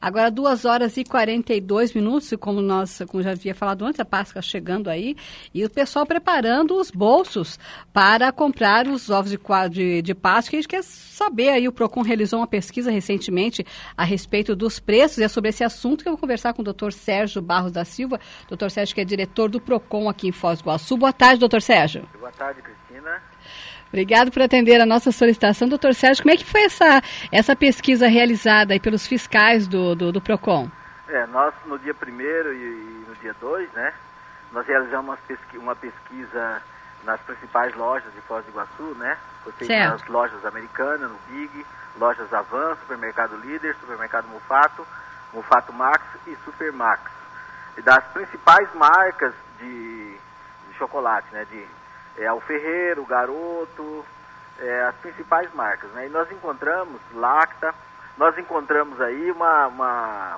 Agora 2h42, como já havia falado antes, a Páscoa chegando aí, e o pessoal preparando os bolsos para comprar os ovos de Páscoa. A gente quer saber aí, o Procon realizou uma pesquisa recentemente a respeito dos preços, e é sobre esse assunto que eu vou conversar com o Dr. Sérgio Barros da Silva. Dr. Sérgio, que é diretor do Procon aqui em Foz do Iguaçu. Boa tarde, doutor Sérgio. Boa tarde, Cristina. Obrigado por atender a nossa solicitação. Doutor Sérgio, como é que foi essa pesquisa realizada aí pelos fiscais do Procon? Nós no dia 1º e no dia 2, né, nós realizamos uma pesquisa nas principais lojas de Foz do Iguaçu, né, nas lojas Americanas, no Big, lojas Avan, Supermercado Líder, Supermercado Mufato, Mufato Max e Supermax. E das principais marcas de chocolate, né, o Ferreiro, o Garoto, as principais marcas, né? E nós encontramos Lacta, nós encontramos aí uma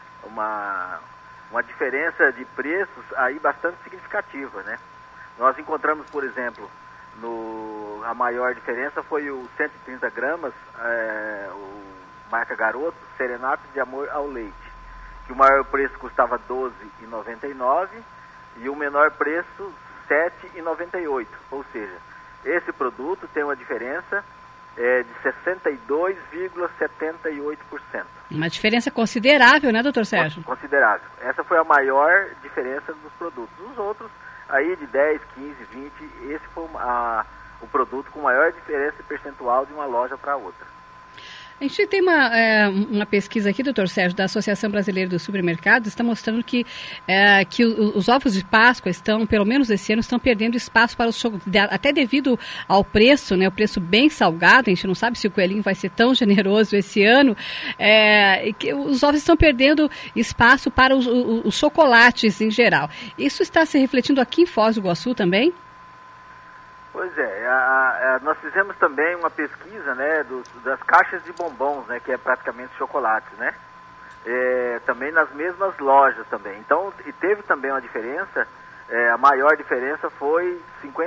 diferença de preços aí bastante significativa, né? Nós encontramos, por exemplo, a maior diferença foi o 130 gramas, o marca Garoto, Serenato de Amor ao Leite, que o maior preço custava R$ 12,99 e o menor preço R$ 7,98, ou seja, esse produto tem uma diferença de 62,78%. Uma diferença considerável, né, doutor Sérgio? Considerável. Essa foi a maior diferença dos produtos. Os outros, aí de 10, 15, 20, esse foi o produto com maior diferença percentual de uma loja para outra. A gente tem uma pesquisa aqui, doutor Sérgio, da Associação Brasileira dos Supermercados, está mostrando que os ovos de Páscoa estão, pelo menos esse ano, estão perdendo espaço para os chocolates, até devido ao preço, né, o preço bem salgado. A gente não sabe se o coelhinho vai ser tão generoso esse ano, e que os ovos estão perdendo espaço para os chocolates em geral. Isso está se refletindo aqui em Foz do Iguaçu também? Pois nós fizemos também uma pesquisa, né, das caixas de bombons, né, que é praticamente chocolate, né, também nas mesmas lojas também. Então, e teve também uma diferença, a maior diferença foi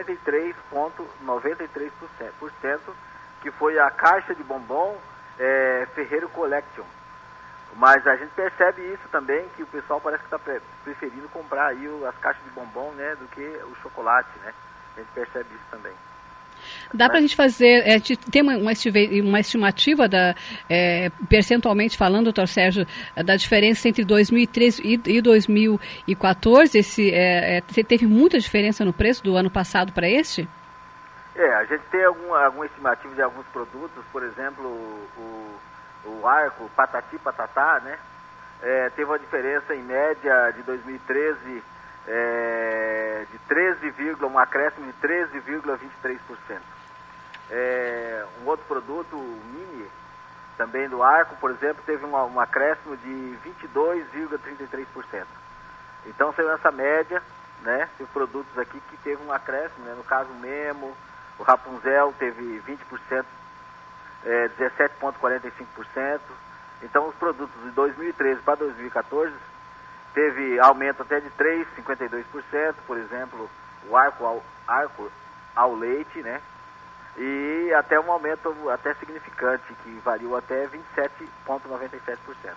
53,93%, que foi a caixa de bombom Ferreiro Collection. Mas a gente percebe isso também, que o pessoal parece que está preferindo comprar aí as caixas de bombom, né, do que o chocolate, né. A gente percebe isso também. Dá para a gente fazer, tem uma estimativa, percentualmente falando, doutor Sérgio, da diferença entre 2013 e 2014? Teve muita diferença no preço do ano passado para este? A gente tem alguma estimativa de alguns produtos, por exemplo, o Arco, Patati Patatá, né? Teve uma diferença em média de 2013 um acréscimo de 13,23%. Um outro produto, o Mini, também do Arco, por exemplo, teve um acréscimo de 22,33%. Então, saiu essa média, né, de produtos aqui que teve um acréscimo, né, no caso o Memo, o Rapunzel teve 20%, 17,45%. Então, os produtos de 2013 para 2014 teve aumento até de 3,52%, por exemplo, o arco ao leite, né? E até um aumento até significante, que variou até 27,97%.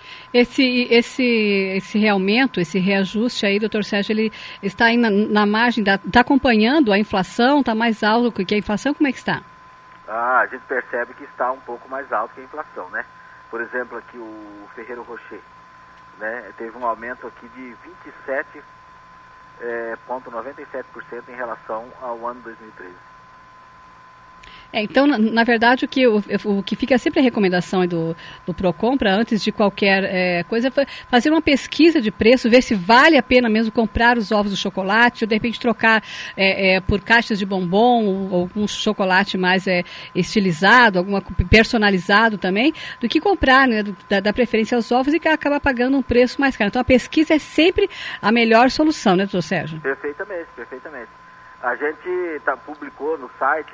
Esse aumento, esse reajuste aí, doutor Sérgio, ele está aí na margem, está acompanhando a inflação, está mais alto que a inflação? Como é que está? A gente percebe que está um pouco mais alto que a inflação, né? Por exemplo, aqui o Ferreiro Rocher, né, teve um aumento aqui de 27,97% em relação ao ano 2013. Então, na verdade, o que fica sempre a recomendação do Procon, para antes de qualquer coisa, é fazer uma pesquisa de preço, ver se vale a pena mesmo comprar os ovos de chocolate, ou de repente trocar por caixas de bombom, ou um chocolate mais estilizado, personalizado também, do que comprar, né, da preferência aos ovos e que acaba pagando um preço mais caro. Então, a pesquisa é sempre a melhor solução, né, doutor Sérgio? Perfeitamente. A gente publicou no site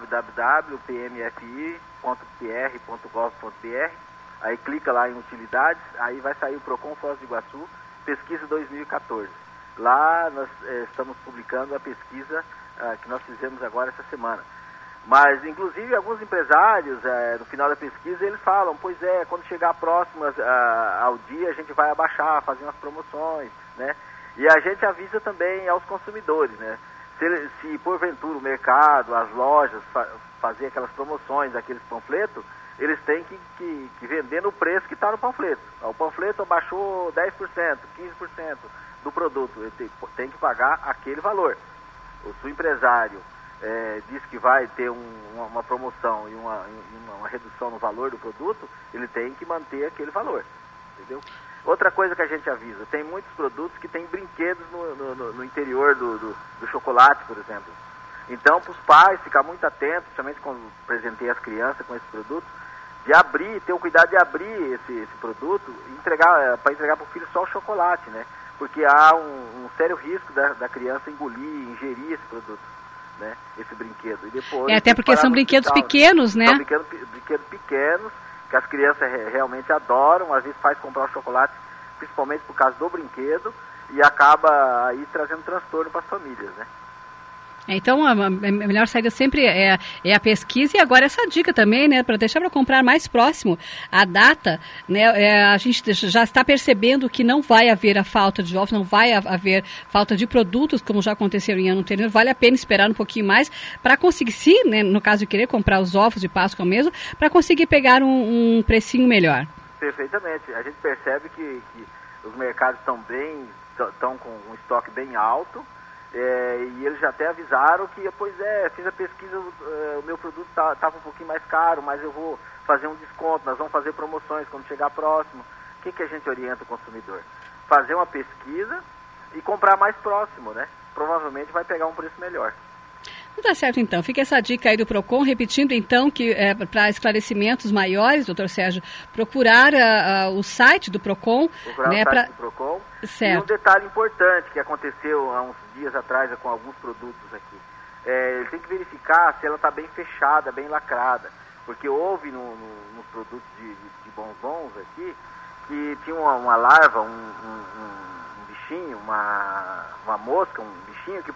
www.pmfi.pr.gov.br, aí clica lá em utilidades, aí vai sair o Procon Foz do Iguaçu, pesquisa 2014. Lá nós estamos publicando a pesquisa que nós fizemos agora essa semana. Mas, inclusive, alguns empresários, no final da pesquisa, eles falam, pois é, quando chegar próximo ao dia, a gente vai abaixar, fazer umas promoções, né? E a gente avisa também aos consumidores, né? Se porventura o mercado, as lojas, fazer aquelas promoções, aqueles panfletos, eles têm que vender no preço que está no panfleto. O panfleto abaixou 10%, 15% do produto, ele tem que pagar aquele valor. Se o empresário diz que vai ter uma promoção e uma redução no valor do produto, ele tem que manter aquele valor, entendeu? Outra coisa que a gente avisa, tem muitos produtos que tem brinquedos no interior do chocolate, por exemplo. Então, para os pais ficar muito atentos, principalmente quando presentei as crianças com esse produto, de abrir, ter o cuidado de abrir esse produto e para entregar para o filho só o chocolate, né? Porque há um sério risco da criança ingerir esse produto, né? Esse brinquedo. E depois, até porque são brinquedos pequenos, né? São brinquedos pequenos, que as crianças realmente adoram, às vezes faz comprar o chocolate, principalmente por causa do brinquedo, e acaba aí trazendo transtorno para as famílias, né? Então, a melhor saída sempre é a pesquisa, e agora essa dica também, né, para deixar para comprar mais próximo a data, né, a gente já está percebendo que não vai haver a falta de ovos, não vai haver falta de produtos, como já aconteceu em ano anterior, vale a pena esperar um pouquinho mais para conseguir, se, né, no caso de querer comprar os ovos de Páscoa mesmo, para conseguir pegar um precinho melhor. Perfeitamente, a gente percebe que os mercados estão com um estoque bem alto. E eles já até avisaram que, fiz a pesquisa, o meu produto estava um pouquinho mais caro, mas eu vou fazer um desconto, nós vamos fazer promoções quando chegar próximo. O que a gente orienta o consumidor? Fazer uma pesquisa e comprar mais próximo, né? Provavelmente vai pegar um preço melhor. Tá certo, então. Fica essa dica aí do PROCON, repetindo, então, que para esclarecimentos maiores, doutor Sérgio, procurar o site do PROCON. Procurar o site do PROCON. Certo. E um detalhe importante que aconteceu há uns dias atrás com alguns produtos aqui. Ele tem que verificar se ela está bem fechada, bem lacrada. Porque houve nos produtos de bombons aqui, que tinha uma larva, um bichinho, uma mosca, um bichinho que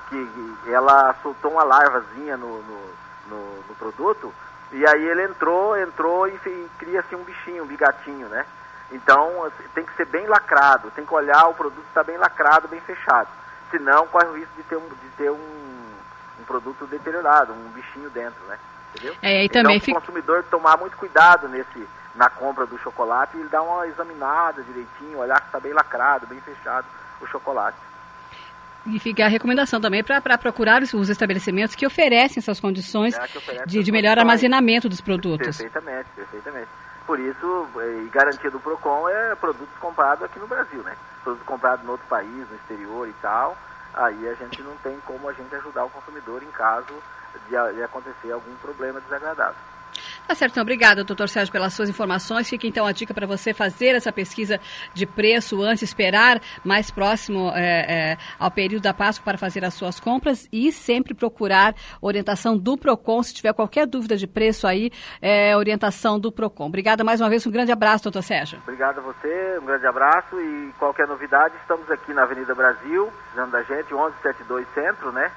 ela soltou uma larvazinha no produto, e aí ele entrou e cria assim um bichinho, um bigatinho, né? Então tem que ser bem lacrado, tem que olhar o produto está bem lacrado, bem fechado. Senão corre o risco de ter um produto deteriorado, um bichinho dentro, né? Entendeu? E também então o consumidor tomar muito cuidado na compra do chocolate, e ele dá uma examinada direitinho, olhar que está bem lacrado, bem fechado o chocolate. E fica a recomendação também para procurar os estabelecimentos que oferecem essas condições de melhor armazenamento dos produtos. Perfeitamente. Por isso, garantia do PROCON é produtos comprados aqui no Brasil, né? Produtos comprados em outro país, no exterior e tal. Aí a gente não tem como a gente ajudar o consumidor em caso de acontecer algum problema desagradável. Tá certo, então, obrigada, doutor Sérgio, pelas suas informações. Fica então a dica para você fazer essa pesquisa de preço antes, esperar mais próximo ao período da Páscoa para fazer as suas compras e sempre procurar orientação do PROCON. Se tiver qualquer dúvida de preço aí, orientação do PROCON. Obrigada mais uma vez, um grande abraço, doutor Sérgio. Obrigado a você, um grande abraço, e qualquer novidade, estamos aqui na Avenida Brasil, precisando da gente, 1172 Centro, né?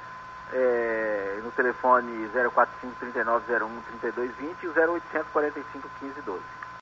No telefone 045-3901-3220 e o 0800 45 15 12.